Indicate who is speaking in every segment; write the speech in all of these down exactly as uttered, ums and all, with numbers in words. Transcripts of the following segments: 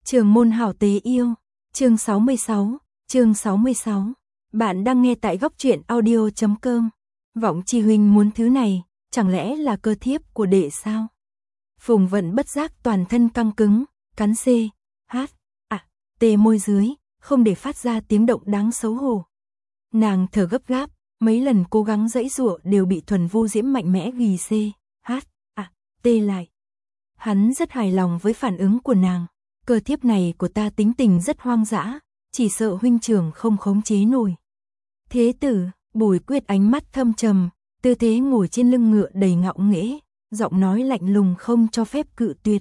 Speaker 1: Trường môn hảo tế yêu, chương sáu mươi sáu, chương sáu mươi sáu. Bạn đang nghe tại góc truyện audio chấm com. Vọng Chi huynh muốn thứ này, chẳng lẽ là cơ thiếp của đệ sao? Phùng Vận bất giác toàn thân căng cứng, cắn C, H, à, T môi dưới, không để phát ra tiếng động đáng xấu hổ. Nàng thở gấp gáp, mấy lần cố gắng giãy giụa đều bị Thuần Vu Diễm mạnh mẽ ghi C, H, à, T lại. Hắn rất hài lòng với phản ứng của nàng. Cơ thiếp này của ta tính tình rất hoang dã, chỉ sợ huynh trưởng không khống chế nổi. Thế tử, Bùi Quyết ánh mắt thâm trầm, tư thế ngồi trên lưng ngựa đầy ngạo nghễ, giọng nói lạnh lùng không cho phép cự tuyệt.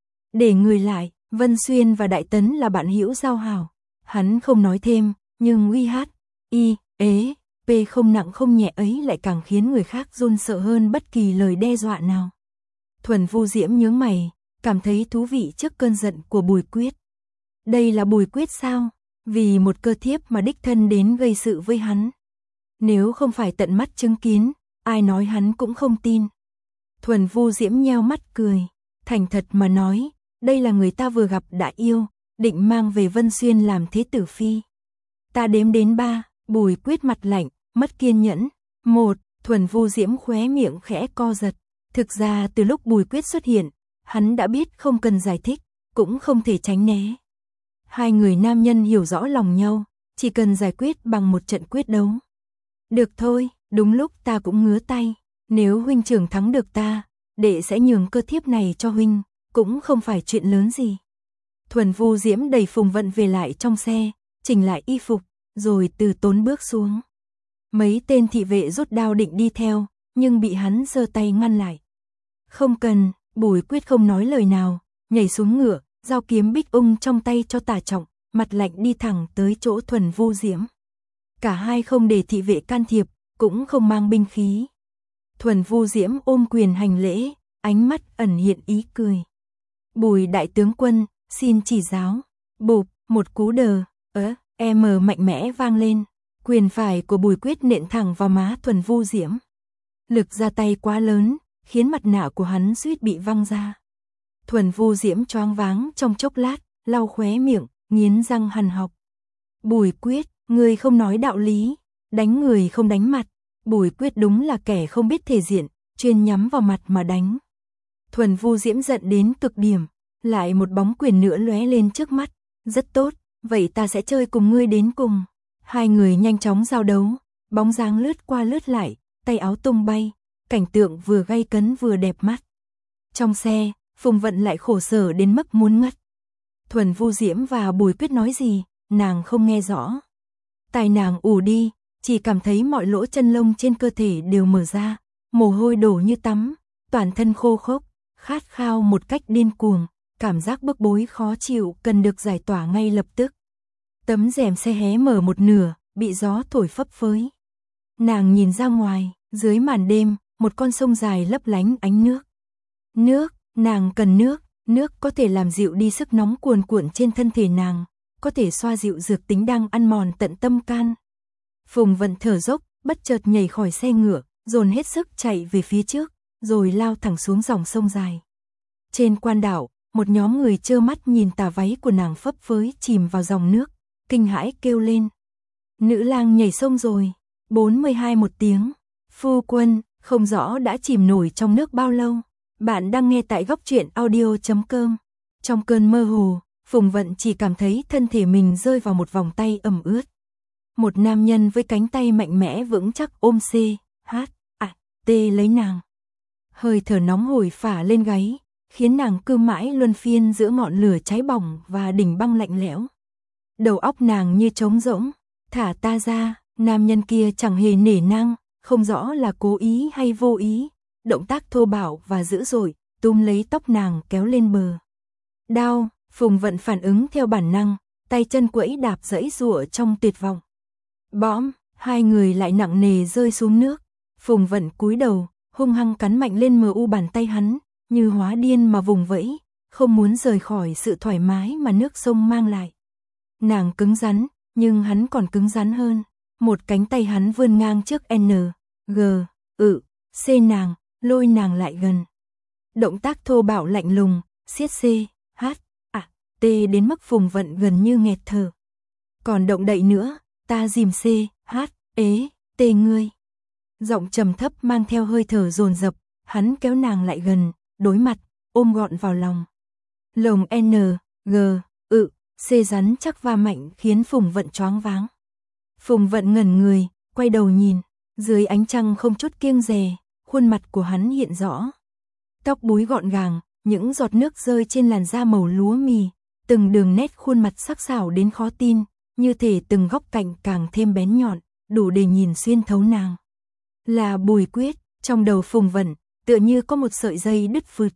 Speaker 1: Để người lại, Vân Xuyên và Đại Tấn là bạn hữu giao hảo. Hắn không nói thêm, nhưng uy hát, y, ế, p không nặng không nhẹ ấy lại càng khiến người khác run sợ hơn bất kỳ lời đe dọa nào. Thuần Vu Diễm nhướng mày, cảm thấy thú vị trước cơn giận của Bùi Quyết. Đây là Bùi Quyết sao? Vì một cơ thiếp mà đích thân đến gây sự với hắn. Nếu không phải tận mắt chứng kiến, ai nói hắn cũng không tin. Thuần Vu Diễm nheo mắt cười, thành thật mà nói, đây là người ta vừa gặp đã yêu, định mang về Vân Xuyên làm thế tử phi. Ta đếm đến ba, Bùi Quyết mặt lạnh, mất kiên nhẫn. Một, Thuần Vu Diễm khóe miệng khẽ co giật. Thực ra từ lúc Bùi Quyết xuất hiện, hắn đã biết không cần giải thích, cũng không thể tránh né. Hai người nam nhân hiểu rõ lòng nhau, chỉ cần giải quyết bằng một trận quyết đấu. Được thôi, đúng lúc ta cũng ngứa tay, nếu huynh trưởng thắng được ta, đệ sẽ nhường cơ thiếp này cho huynh, cũng không phải chuyện lớn gì. Thuần Vu Diễm đẩy Phùng Vận về lại trong xe, chỉnh lại y phục, rồi từ tốn bước xuống. Mấy tên thị vệ rút đao định đi theo, nhưng bị hắn giơ tay ngăn lại. Không cần, Bùi Quyết không nói lời nào, nhảy xuống ngựa, giao kiếm bích ung trong tay cho Tả Trọng, mặt lạnh đi thẳng tới chỗ Thuần Vu Diễm. Cả hai không để thị vệ can thiệp, cũng không mang binh khí. Thuần Vu Diễm ôm quyền hành lễ, ánh mắt ẩn hiện ý cười. Bùi đại tướng quân, xin chỉ giáo. Bụp, một cú đờ, ớ, em mạnh mẽ vang lên. Quyền phải của Bùi Quyết nện thẳng vào má Thuần Vu Diễm. Lực ra tay quá lớn, khiến mặt nạ của hắn suýt bị văng ra. Thuần Vu Diễm choáng váng trong chốc lát, lau khóe miệng, nghiến răng hằn học. Bùi Quyết, người không nói đạo lý, đánh người không đánh mặt. Bùi Quyết đúng là kẻ không biết thể diện, chuyên nhắm vào mặt mà đánh. Thuần Vu Diễm giận đến cực điểm, lại một bóng quyền nữa lóe lên trước mắt. Rất tốt, vậy ta sẽ chơi cùng ngươi đến cùng. Hai người nhanh chóng giao đấu, bóng dáng lướt qua lướt lại, tay áo tung bay, cảnh tượng vừa gay cấn vừa đẹp mắt. Trong xe, Phùng Vận lại khổ sở đến mức muốn ngất. Thuần Vu Diễm và Bùi Quyết nói gì, nàng không nghe rõ. Tai nàng ù đi, chỉ cảm thấy mọi lỗ chân lông trên cơ thể đều mở ra, mồ hôi đổ như tắm, toàn thân khô khốc, khát khao một cách điên cuồng, cảm giác bức bối khó chịu cần được giải tỏa ngay lập tức. Tấm rèm xe hé mở một nửa, bị gió thổi phấp phới. Nàng nhìn ra ngoài, dưới màn đêm, một con sông dài lấp lánh ánh nước. Nước, nàng cần nước, nước có thể làm dịu đi sức nóng cuồn cuộn trên thân thể nàng, có thể xoa dịu dược tính đang ăn mòn tận tâm can. Phùng Vận thở dốc, bất chợt nhảy khỏi xe ngựa, dồn hết sức chạy về phía trước, rồi lao thẳng xuống dòng sông dài. Trên quan đảo, một nhóm người trơ mắt nhìn tà váy của nàng phấp phới chìm vào dòng nước, kinh hãi kêu lên. Nữ lang nhảy sông rồi. bốn mươi hai một tiếng. Phu quân, không rõ đã chìm nổi trong nước bao lâu. Bạn đang nghe tại góc truyện audio chấm com. Trong cơn mơ hồ, Phùng Vận chỉ cảm thấy thân thể mình rơi vào một vòng tay ẩm ướt. Một nam nhân với cánh tay mạnh mẽ vững chắc ôm C, H, à, T lấy nàng. Hơi thở nóng hổi phả lên gáy, khiến nàng cứ mãi luân phiên giữa ngọn lửa cháy bỏng và đỉnh băng lạnh lẽo. Đầu óc nàng như trống rỗng, thả ta ra, nam nhân kia chẳng hề nể nang, không rõ là cố ý hay vô ý, động tác thô bạo và dữ dội, túm lấy tóc nàng kéo lên bờ. Đau, Phùng Vận phản ứng theo bản năng, tay chân quẫy đạp giãy giụa trong tuyệt vọng. Bõm, hai người lại nặng nề rơi xuống nước. Phùng Vận cúi đầu, hung hăng cắn mạnh lên mờ u bàn tay hắn, như hóa điên mà vùng vẫy, không muốn rời khỏi sự thoải mái mà nước sông mang lại. Nàng cứng rắn, nhưng hắn còn cứng rắn hơn. Một cánh tay hắn vươn ngang trước N, G, ự, C nàng, lôi nàng lại gần. Động tác thô bạo lạnh lùng, siết C, H, à, T tê đến mức Phùng Vận gần như nghẹt thở. Còn động đậy nữa, ta dìm C, hát, ế, tê ngươi. Giọng trầm thấp mang theo hơi thở dồn dập, hắn kéo nàng lại gần, đối mặt, ôm gọn vào lòng. Lồng N, G, ự, C rắn chắc va mạnh khiến Phùng Vận choáng váng. Phùng Vận ngẩn người, quay đầu nhìn, dưới ánh trăng không chút kiêng dè, khuôn mặt của hắn hiện rõ. Tóc búi gọn gàng, những giọt nước rơi trên làn da màu lúa mì, từng đường nét khuôn mặt sắc sảo đến khó tin, như thể từng góc cạnh càng thêm bén nhọn, đủ để nhìn xuyên thấu nàng. Là Bùi Quyết, trong đầu Phùng Vận, tựa như có một sợi dây đứt phượt.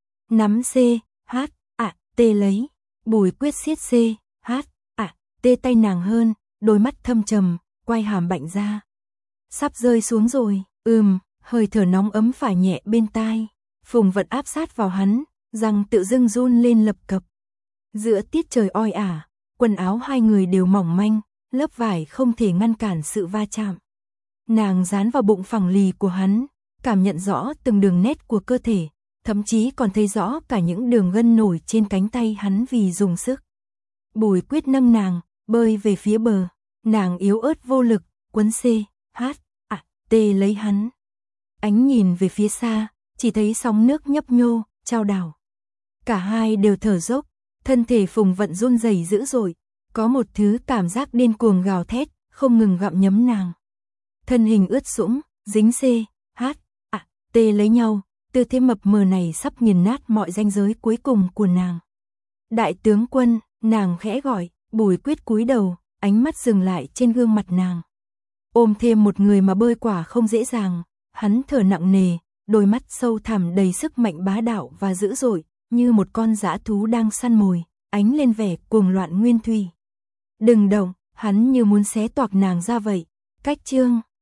Speaker 1: Nắm C, hát, ạ, tê lấy. Bùi Quyết siết C, hát, ạ, tê tay nàng hơn, đôi mắt thâm trầm, quay hàm bạnh ra. Sắp rơi xuống rồi, ừm, hơi thở nóng ấm phải nhẹ bên tai. Phùng Vận áp sát vào hắn, răng tự dưng run lên lập cập. Giữa tiết trời oi ả, quần áo hai người đều mỏng manh, lớp vải không thể ngăn cản sự va chạm. Nàng dán vào bụng phẳng lì của hắn, cảm nhận rõ từng đường nét của cơ thể, thậm chí còn thấy rõ cả những đường gân nổi trên cánh tay hắn vì dùng sức. Bùi Quyết nâng nàng, bơi về phía bờ, nàng yếu ớt vô lực, quấn C, hát, ạ, tê lấy hắn. Ánh nhìn về phía xa, chỉ thấy sóng nước nhấp nhô, chao đảo. Cả hai đều thở dốc, thân thể Phùng Vận run rẩy dữ dội, có một thứ cảm giác điên cuồng gào thét, không ngừng gặm nhấm nàng. Thân hình ướt sũng, dính C, hát, ạ, tê lấy nhau, tư thế mập mờ này sắp nghiền nát mọi ranh giới cuối cùng của nàng. Đại tướng quân, nàng khẽ gọi, Bùi Quyết cúi đầu, ánh mắt dừng lại trên gương mặt nàng. Ôm thêm một người mà bơi quả không dễ dàng, hắn thở nặng nề, đôi mắt sâu thẳm đầy sức mạnh bá đạo và dữ dội, như một con dã thú đang săn mồi, ánh lên vẻ cuồng loạn nguyên thủy. Đừng động, hắn như muốn xé toạc nàng ra vậy. Cách chương